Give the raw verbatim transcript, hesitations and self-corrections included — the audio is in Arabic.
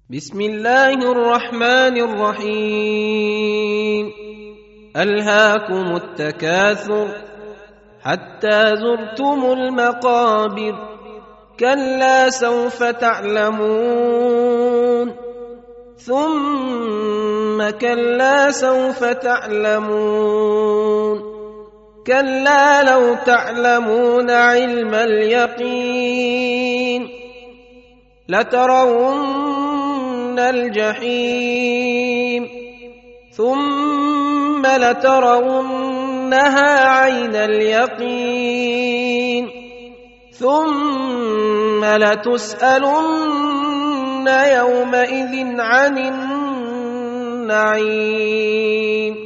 بسم الله الرحمن الرحيم. ألهاكم التكاثر حتى زرتم المقابر، كلا سوف تعلمون ثم كلا سوف تعلمون، كلا لو تعلمون علم اليقين لترون الجحيم ثم لترونها عين اليقين ثم لتسألن يومئذ عن النعيم.